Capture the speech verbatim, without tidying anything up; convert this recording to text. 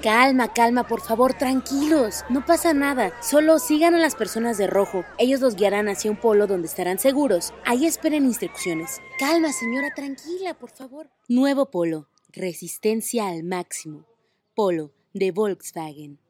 Calma, calma, por favor, tranquilos. No pasa nada. Solo sigan a las personas de rojo. Ellos los guiarán hacia un polo donde estarán seguros. Ahí esperen instrucciones. Calma, señora, tranquila, por favor. Nuevo polo. Resistencia al máximo. Polo de Volkswagen.